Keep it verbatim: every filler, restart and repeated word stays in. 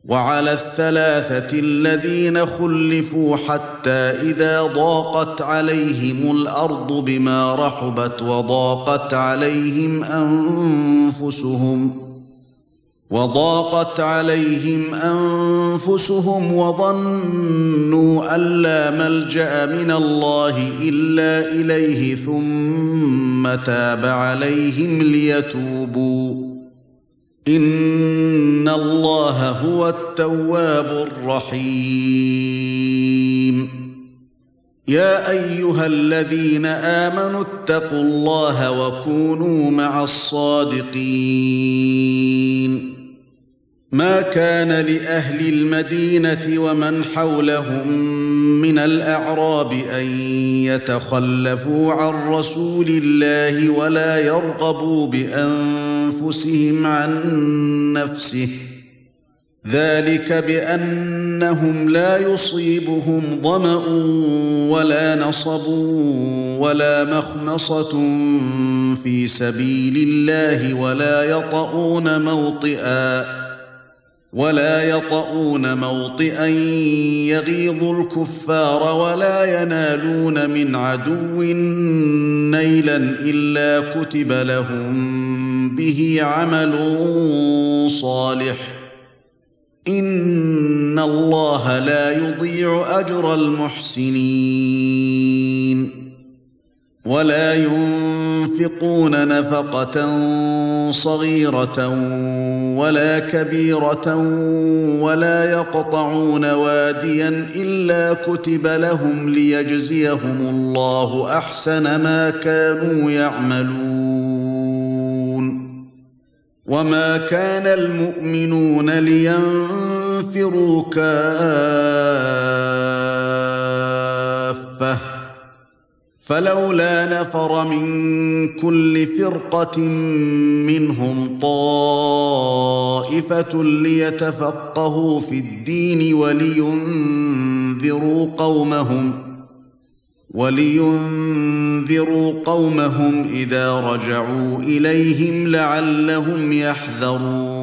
وعلى الثلاثه الذين خلفوا حتى اذا ضاقت عليهم الارض بما رحبت وضاقت عليهم انفسهم وضاقت عليهم انفسهم وظنوا ان لا ملجأ من الله الا اليه ثم تاب عليهم ليتوبوا ان الله هو التواب الرحيم. يا ايها الذين امنوا اتقوا الله وكونوا مع الصادقين. ما كان لاهل المدينه ومن حولهم من الاعراب ان يتخلفوا عن رسول الله ولا يرغبوا بانفسهم عن نفسه، ذلك بانهم لا يصيبهم ظمأ ولا نصب ولا مخمصة في سبيل الله ولا يطؤون موطئا ولا يطؤون موطئا يغيظ الكفار ولا ينالون من عدو نيلا إلا كتب لهم به عمل صالح إن الله لا يضيع أجر المحسنين. ولا ينفقون نفقة صغيرة ولا كبيرة ولا يقطعون واديا إلا كتب لهم ليجزيهم الله أحسن ما كانوا يعملون. وما كان المؤمنون لينفروا كافة فلولا نفر من كل فرقة منهم طائفة ليتفقهوا في الدين ولينذروا قومهم ولينذروا قومهم إذا رجعوا إليهم لعلهم يحذرون.